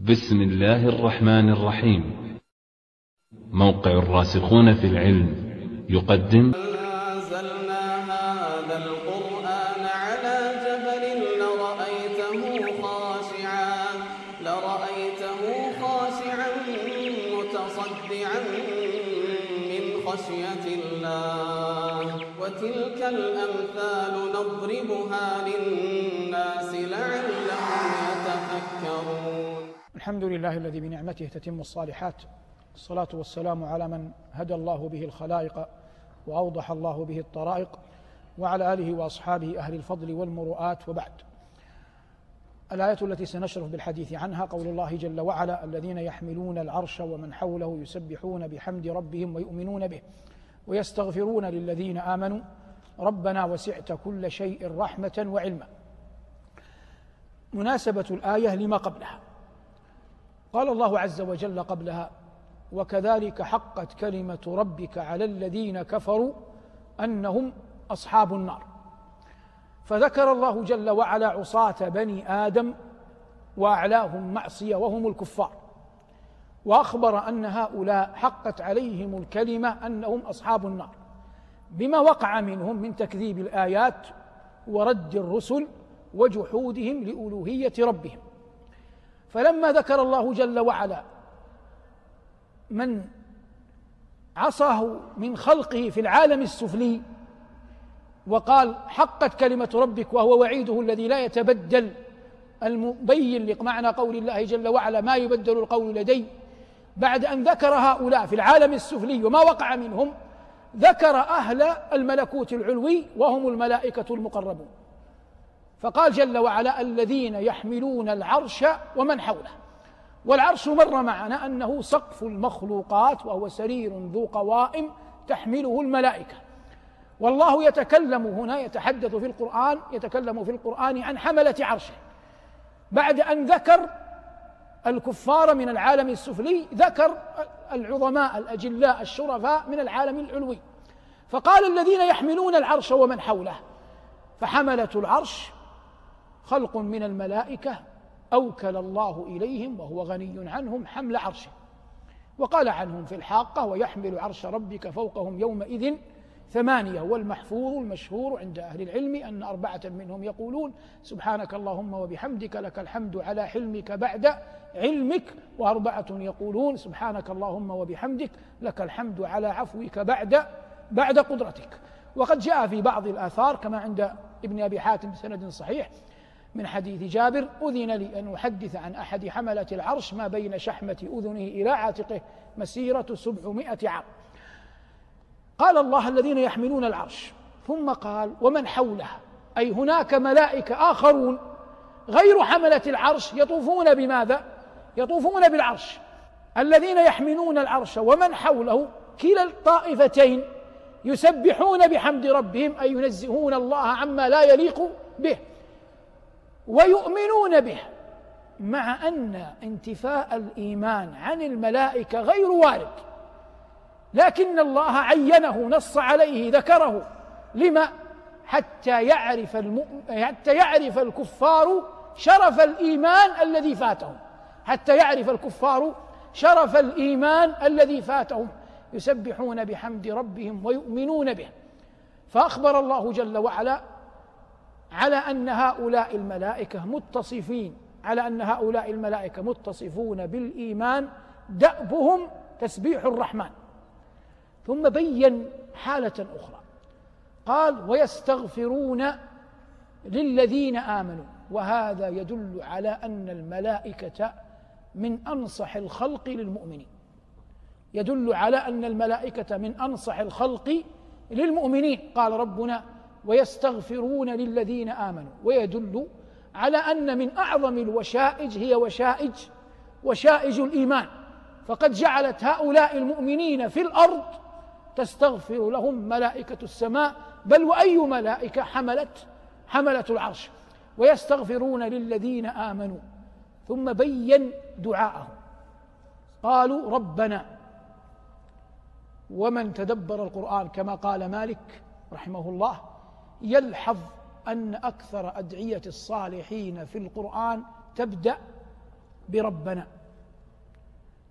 بسم الله الرحمن الرحيم. موقع الراسخون في العلم يقدم أنزلنا هذا القرآن على جبل لرأيته خاشعا متصدعا من خشية الله وتلك الأمثال نضربها للناس لعلهم يتفكرون. الحمد لله الذي بنعمته تتم الصالحات، الصلاة والسلام على من هدى الله به الخلائق وأوضح الله به الطرائق، وعلى آله وأصحابه أهل الفضل والمروءات، وبعد. الآية التي سنشرف بالحديث عنها قول الله جل وعلا: الذين يحملون العرش ومن حوله يسبحون بحمد ربهم ويؤمنون به ويستغفرون للذين آمنوا ربنا وسعت كل شيء رحمة وعلما. مناسبة الآية لما قبلها، قال الله عز وجل قبلها: وكذلك حقت كلمة ربك على الذين كفروا أنهم أصحاب النار. فذكر الله جل وعلا عصاة بني آدم وأعلاهم معصية وهم الكفار، وأخبر أن هؤلاء حقت عليهم الكلمة أنهم أصحاب النار بما وقع منهم من تكذيب الآيات ورد الرسل وجحودهم لألوهية ربهم. فلما ذكر الله جل وعلا من عصاه من خلقه في العالم السفلي وقال حقت كلمة ربك، وهو وعيده الذي لا يتبدل المبين لمعنى قول الله جل وعلا: ما يبدل القول لدي. بعد أن ذكر هؤلاء في العالم السفلي وما وقع منهم، ذكر أهل الملكوت العلوي وهم الملائكة المقربون، فقال جل وعلا: الذين يحملون العرش ومن حوله. والعرش مر معنا أنه سقف المخلوقات، وهو سرير ذو قوائم تحمله الملائكة. والله يتكلم هنا يتكلم في القرآن عن حملة عرشه. بعد أن ذكر الكفار من العالم السفلي، ذكر العظماء الأجلاء الشرفاء من العالم العلوي، فقال: الذين يحملون العرش ومن حوله. فحملة العرش خلق من الملائكة أوكل الله إليهم وهو غني عنهم حمل عرشه، وقال عنهم في الحاقة: ويحمل عرش ربك فوقهم يومئذ ثمانية. والمحفوظ المشهور عند أهل العلم أن 4 منهم يقولون: سبحانك اللهم وبحمدك لك الحمد على حلمك بعد علمك. و4 يقولون: سبحانك اللهم وبحمدك لك الحمد على عفوك بعد قدرتك. وقد جاء في بعض الآثار كما عند ابن أبي حاتم بسند صحيح من حديث جابر: أذن لي أن أحدث عن أحد حملة العرش ما بين شحمة أذنه إلى عاتقه مسيرة 700 عام. قال الله: الذين يحملون العرش، ثم قال: ومن حوله، أي هناك ملائكة آخرون غير حملة العرش يطوفون بماذا؟ يطوفون بالعرش. الذين يحملون العرش ومن حوله كلا الطائفتين يسبحون بحمد ربهم، أي ينزهون الله عما لا يليق به ويؤمنون به، مع أن انتفاء الإيمان عن الملائكة غير وارد، لكن الله عينه، نص عليه، ذكره. لما؟ حتى يعرف الكفار شرف الإيمان الذي فاتهم، حتى يعرف الكفار شرف الإيمان الذي فاتهم، يسبحون بحمد ربهم ويؤمنون به. فأخبر الله جل وعلا على أن هؤلاء الملائكة متصفون بالإيمان، دأبهم تسبيح الرحمن. ثم بين حالة أخرى، قال: ويستغفرون للذين آمنوا. وهذا يدل على أن الملائكة من أنصح الخلق للمؤمنين، يدل على أن الملائكة من أنصح الخلق للمؤمنين. قال ربنا: ويستغفرون للذين آمنوا. ويدل على أن من أعظم الوشائج هي وشائج الإيمان، فقد جعلت هؤلاء المؤمنين في الأرض تستغفر لهم ملائكة السماء، بل وأي ملائكة حملة العرش. ويستغفرون للذين آمنوا. ثم بين دعاءهم، قالوا: ربنا. ومن تدبر القرآن كما قال مالك رحمه الله يلحظ أن أكثر أدعية الصالحين في القرآن تبدأ بربنا.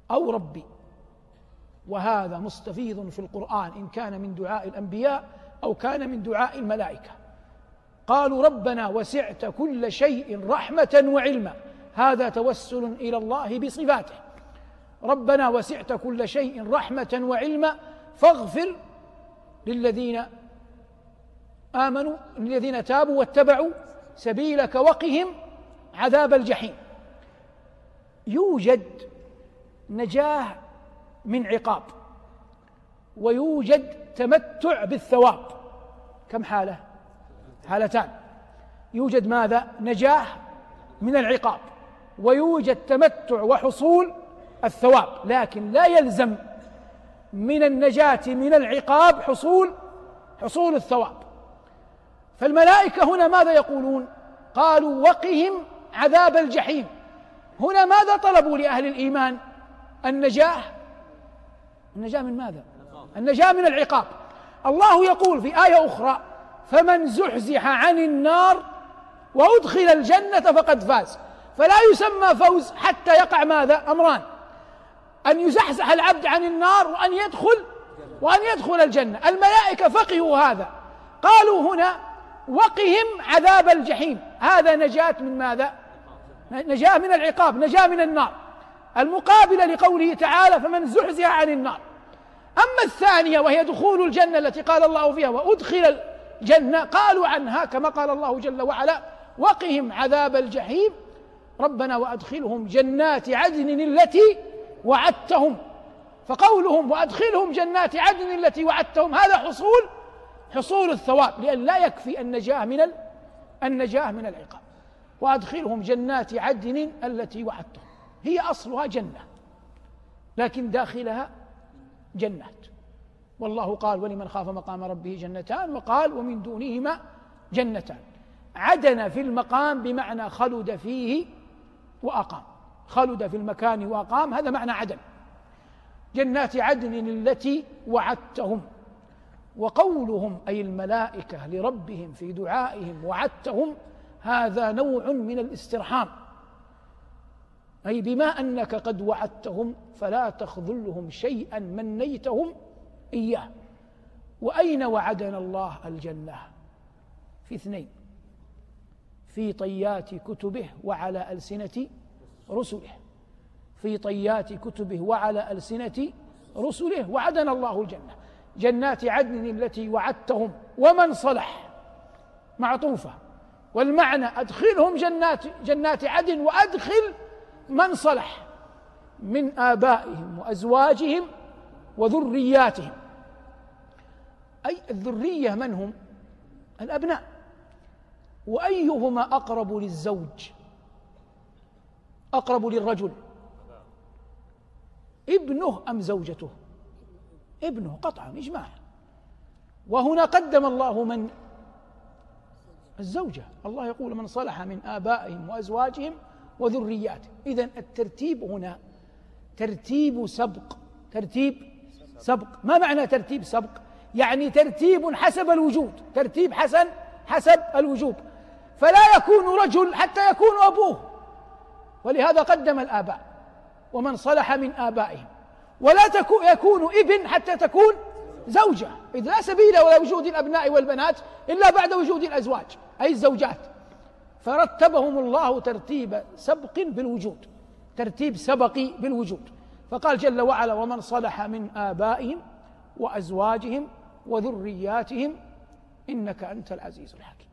أو ربي، وهذا مستفيض في القرآن إن كان من دعاء الأنبياء أو كان من دعاء الملائكة. قالوا ربنا وسعت كل شيء رحمة وعلما، هذا توسل إلى الله بصفاته. ربنا وسعت كل شيء رحمة وعلما فاغفر للذين آمنوا، الذين تابوا واتبعوا سبيلك وقهم عذاب الجحيم. يوجد نجاة من عقاب، ويوجد تمتع بالثواب. كم حالة؟ حالتان. يوجد ماذا؟ نجاة من العقاب، ويوجد تمتع وحصول الثواب، لكن لا يلزم من النجاة من العقاب حصول الثواب. فالملائكة هنا ماذا يقولون؟ قالوا وقهم عذاب الجحيم. هنا ماذا طلبوا لأهل الإيمان؟ النجاة من ماذا؟ النجاة من العقاب. الله يقول في آية أخرى فمن زحزح عن النار وأدخل الجنة فقد فاز. فلا يسمى فوز حتى يقع ماذا؟ أمران: أن يزحزح العبد عن النار وأن يدخل الجنة. الملائكة فقهوا هذا، قالوا هنا وقهم عذاب الجحيم، هذا نجاة من ماذا؟ نجاة من العقاب، نجاة من النار، المقابلة لقوله تعالى فمن زحزح عن النار. أما الثانية وهي دخول الجنة التي قال الله فيها وأدخل الجنة، قالوا عنها كما قال الله جل وعلا وقهم عذاب الجحيم ربنا وأدخلهم جنات عدن التي وعدتهم. فقولهم وأدخلهم جنات عدن التي وعدتهم هذا حصول الثواب، لأن لا يكفي النجاة من العقاب. وأدخلهم جنات عدن التي وعدتهم، هي أصلها جنة لكن داخلها جنات. والله قال ولمن خاف مقام ربه جنتان، وقال ومن دونهما جنتان. عدن في المقام بمعنى خلد فيه وأقام، خلد في المكان وأقام، هذا معنى عدن. جنات عدن التي وعدتهم. وقولهم أي الملائكة لربهم في دعائهم وعدتهم، هذا نوع من الاسترحام، أي بما أنك قد وعدتهم فلا تخذلهم شيئا منيتهم إياه. وأين وعدنا الله الجنة؟ في اثنين: في طيات كتبه وعلى ألسنة رسله. في طيات كتبه وعلى ألسنة رسله وعدنا الله الجنة. جنات عدن التي وعدتهم ومن صلح معطوفة، والمعنى أدخلهم جنات عدن وأدخل من صلح من آبائهم وأزواجهم وذرياتهم. أي الذرية من هم؟ الأبناء. وأيهما أقرب للزوج؟ أقرب للرجل ابنه أم زوجته؟ ابنه قطعا إجماعا. وهنا قدم الله من؟ الزوجة. الله يقول من صلح من آبائهم وأزواجهم وذرياتهم. إذن الترتيب هنا ترتيب سبق. ترتيب سبق. ما معنى ترتيب سبق؟ يعني ترتيب حسب الوجود، ترتيب حسب الوجوب، فلا يكون رجل حتى يكون أبوه، ولهذا قدم الآباء ومن صلح من آبائهم، ولا يكون ابن حتى تكون زوجة، إذ لا سبيل إلى وجود الأبناء والبنات إلا بعد وجود الأزواج أي الزوجات. فرتبهم الله ترتيب سبق بالوجود، ترتيب سبقي بالوجود. فقال جل وعلا ومن صلح من آبائهم وأزواجهم وذرياتهم إنك أنت العزيز الحكيم.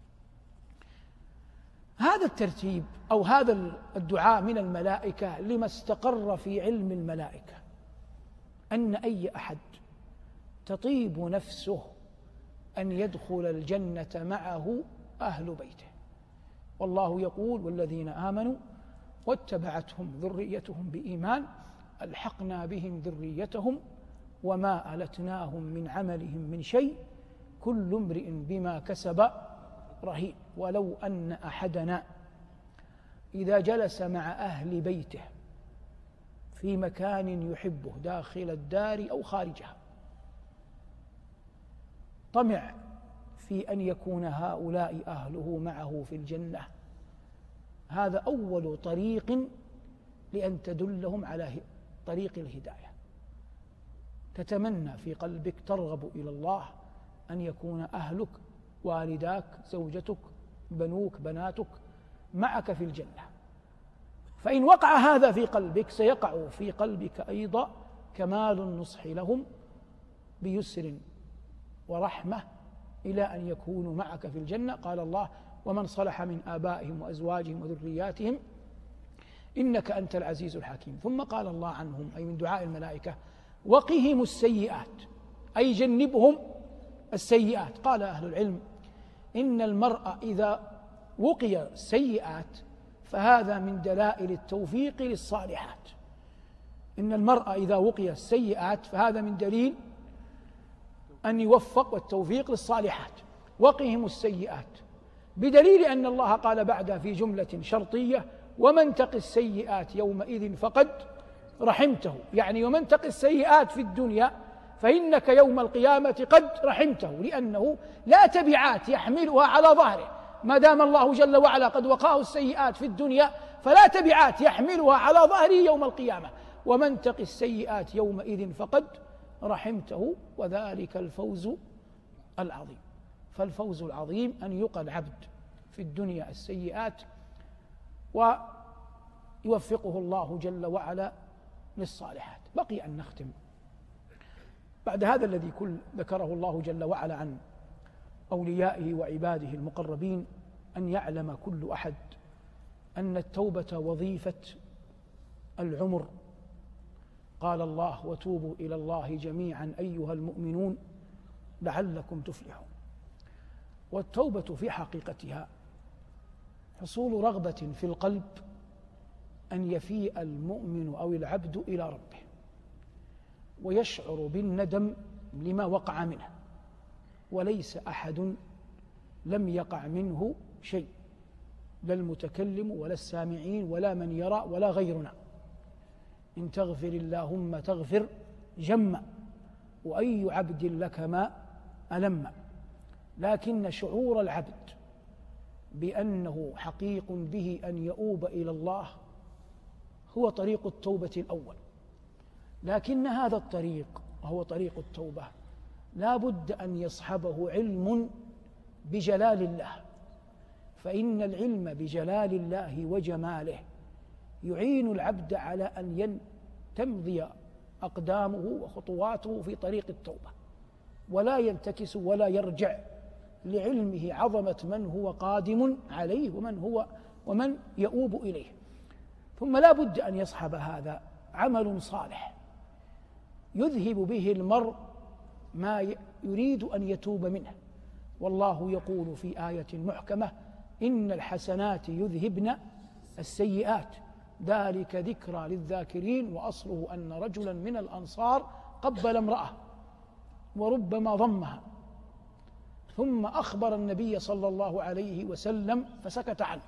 هذا الترتيب أو هذا الدعاء من الملائكة لما استقر في علم الملائكة أن أي أحد تطيب نفسه أن يدخل الجنة معه أهل بيته. والله يقول والذين آمنوا واتبعتهم ذريتهم بإيمان ألحقنا بهم ذريتهم وما ألتناهم من عملهم من شيء كل امرئ بما كسب رهين. ولو أن أحدنا إذا جلس مع أهل بيته في مكان يحبه داخل الدار أو خارجها طمع في أن يكون هؤلاء أهله معه في الجنة، هذا أول طريق لأن تدلهم على طريق الهداية، تتمنى في قلبك، ترغب إلى الله أن يكون أهلك، والداك، زوجتك، بنوك، بناتك معك في الجنة. فإن وقع هذا في قلبك سيقع في قلبك أيضا كمال النصح لهم بيسر ورحمة إلى أن يكونوا معك في الجنة. قال الله: ومن صلح من آبائهم وأزواجهم وذرياتهم إنك أنت العزيز الحكيم. ثم قال الله عنهم، أي من دعاء الملائكة: وقهم السيئات، أي جنبهم السيئات. قال أهل العلم: إن المرء إذا وقي السيئات فهذا من دلائل التوفيق للصالحات. إن المرء إذا وقي السيئات فهذا من دليل أن يوفق والتوفيق للصالحات. وقهم السيئات، بدليل أن الله قال بعدها في جملة شرطية: ومن تق السيئات يومئذ فقد رحمته. يعني ومن تق السيئات في الدنيا فإنك يوم القيامة قد رحمته، لأنه لا تبعات يحملها على ظهره. ما دام الله جل وعلا قد وقاه السيئات في الدنيا فلا تبعات يحملها على ظهره يوم القيامة. ومن تق السيئات يومئذ فقد رحمته، وذلك الفوز العظيم. فالفوز العظيم أن يقى العبد في الدنيا السيئات ويوفقه الله جل وعلا للصالحات. بقي أن نختم بعد هذا الذي ذكره الله جل وعلا عن أوليائه وعباده المقربين، أن يعلم كل أحد أن التوبة وظيفة العمر. قال الله: وتوبوا إلى الله جميعا أيها المؤمنون لعلكم تفلحون. والتوبة في حقيقتها حصول رغبة في القلب أن يفيء المؤمن أو العبد إلى ربه ويشعر بالندم لما وقع منه، وليس أحد لم يقع منه شيء، لا المتكلم ولا السامعين ولا من يرى ولا غيرنا. إن تغفر اللهم تغفر جما، وأي عبد لك ما ألم. لكن شعور العبد بأنه حقيق به أن يؤوب إلى الله هو طريق التوبة الأول. لكن هذا الطريق وهو طريق التوبة لا بد أن يصحبه علم بجلال الله، فإن العلم بجلال الله وجماله يعين العبد على أن تمضي أقدامه وخطواته في طريق التوبة، ولا ينتكس ولا يرجع، لعلمه عظمة من هو قادم عليه ومن يؤوب إليه. ثم لا بد أن يصحب هذا عمل صالح يذهب به المرء ما يريد أن يتوب منه. والله يقول في آية محكمة: إن الحسنات يذهبن السيئات ذلك ذكرى للذاكرين. وأصله أن رجلا من الأنصار قبل امرأة وربما ضمها، ثم أخبر النبي صلى الله عليه وسلم فسكت عنه،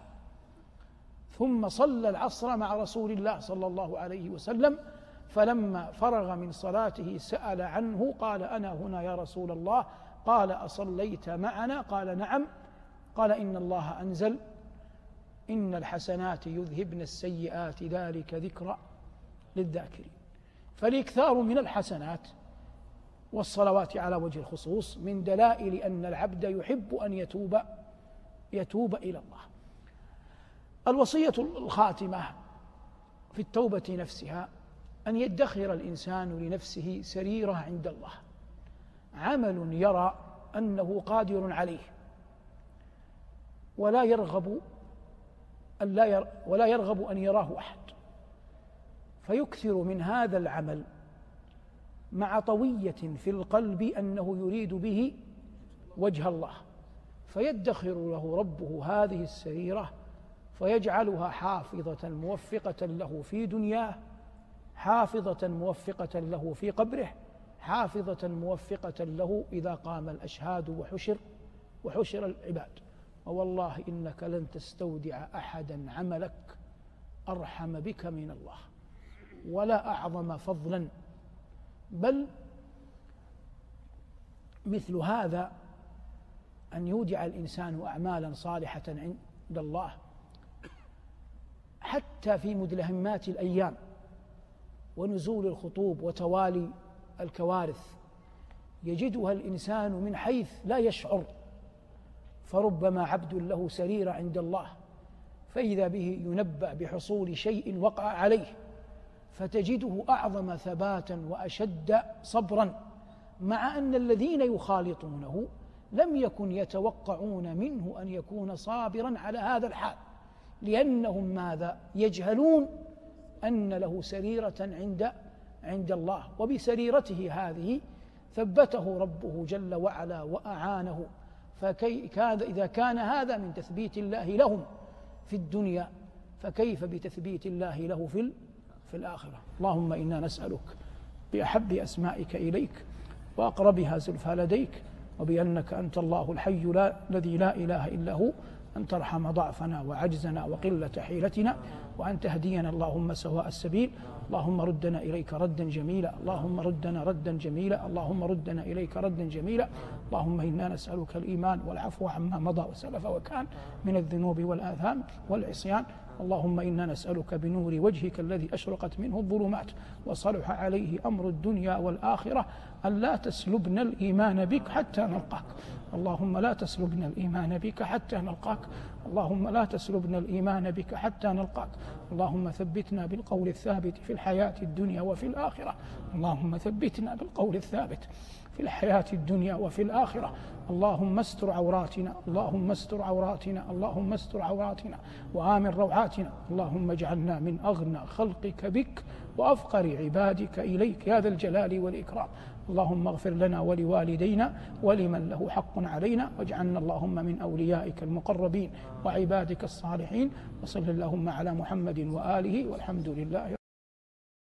ثم صلى العصر مع رسول الله صلى الله عليه وسلم، فلما فرغ من صلاته سأل عنه قال: أنا هنا يا رسول الله. قال: أصليت معنا؟ قال: نعم. قال: إن الله أنزل: إن الحسنات يذهبن السيئات ذلك ذكرى للذاكرين. فالإكثار من الحسنات والصلوات على وجه الخصوص من دلائل أن العبد يحب أن يتوب إلى الله. الوصية الخاتمة في التوبة نفسها أن يدخر الإنسان لنفسه سريرة عند الله، عمل يرى أنه قادر عليه ولا يرغب أن يراه أحد، فيكثر من هذا العمل مع طوية في القلب أنه يريد به وجه الله، فيدخر له ربه هذه السريرة فيجعلها حافظة موفقة له في دنياه، حافظة موفقة له في قبره، حافظة موفقة له إذا قام الأشهاد وحشر العباد. ووالله إنك لن تستودع أحدا عملك أرحم بك من الله ولا أعظم فضلا، بل مثل هذا أن يودع الإنسان أعمالا صالحة عند الله حتى في مدلهمات الأيام ونزول الخطوب وتوالي الكوارث يجدها الإنسان من حيث لا يشعر، فربما عبد له سريرة عند الله فإذا به ينبأ بحصول شيء وقع عليه فتجده أعظم ثباتا وأشد صبرا، مع أن الذين يخالطونه لم يكن يتوقعون منه أن يكون صابرا على هذا الحال، لأنهم ماذا؟ يجهلون أن له سريرة عند الله، وبسريرته هذه ثبته ربه جل وعلا وأعانه. إذا كان هذا من تثبيت الله لهم في الدنيا فكيف بتثبيت الله له في الآخرة؟ اللهم إنا نسألك بأحب أسمائك إليك وأقربها زلفى لديك، وبأنك أنت الله الحي الذي لا إله إلا هو، أن ترحم ضعفنا وعجزنا وقلة حيلتنا، وأن تهدينا اللهم سواء السبيل. اللهم ردنا إليك ردا جميلا، اللهم ردنا ردا جميلا، اللهم ردنا إليك ردا جميلا. اللهم إنا نسألك الإيمان والعفو عما مضى وسلف وكان من الذنوب والآثام والعصيان. اللهم إنا نسألك بنور وجهك الذي أشرقت منه الظلمات وصلح عليه أمر الدنيا والآخرة أن لا تسلبنا الإيمان بك حتى نلقاك. اللهم لا تسلبنا الإيمان بك حتى نلقاك، اللهم لا تسلبنا الإيمان بك حتى نلقاك. اللهم ثبتنا بالقول الثابت في الحياة الدنيا وفي الآخرة، اللهم ثبتنا بالقول الثابت في الحياة الدنيا وفي الآخرة. اللهم استر عوراتنا، اللهم استر عوراتنا، اللهم استر عوراتنا وآمن روعاتنا. اللهم اجعلنا من أغنى خلقك بك وأفقر عبادك إليك يا ذا الجلال والإكرام. اللهم اغفر لنا ولوالدينا ولمن له حق علينا، واجعلنا اللهم من أوليائك المقربين وعبادك الصالحين. وصل اللهم على محمد وآله، والحمد لله.